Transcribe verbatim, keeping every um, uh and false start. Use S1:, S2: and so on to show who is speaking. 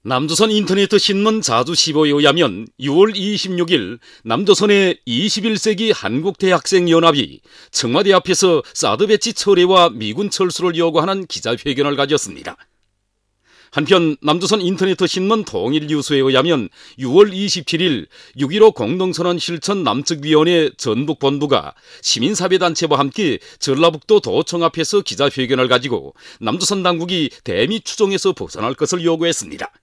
S1: 남조선 인터넷 신문 자주시보에 의하면 유월 이십육일 남조선의 이십일 세기 한국대학생연합이 청와대 앞에서 사드 배치 철회와 미군 철수를 요구하는 기자회견을 가졌습니다. 한편 남조선 인터넷 신문 통일뉴스에 의하면 유월 이십칠일 육점일오 공동선언 실천 남측위원회 전북본부가 시민사회단체와 함께 전라북도 도청 앞에서 기자회견을 가지고 남조선 당국이 대미 추종에서 벗어날 것을 요구했습니다.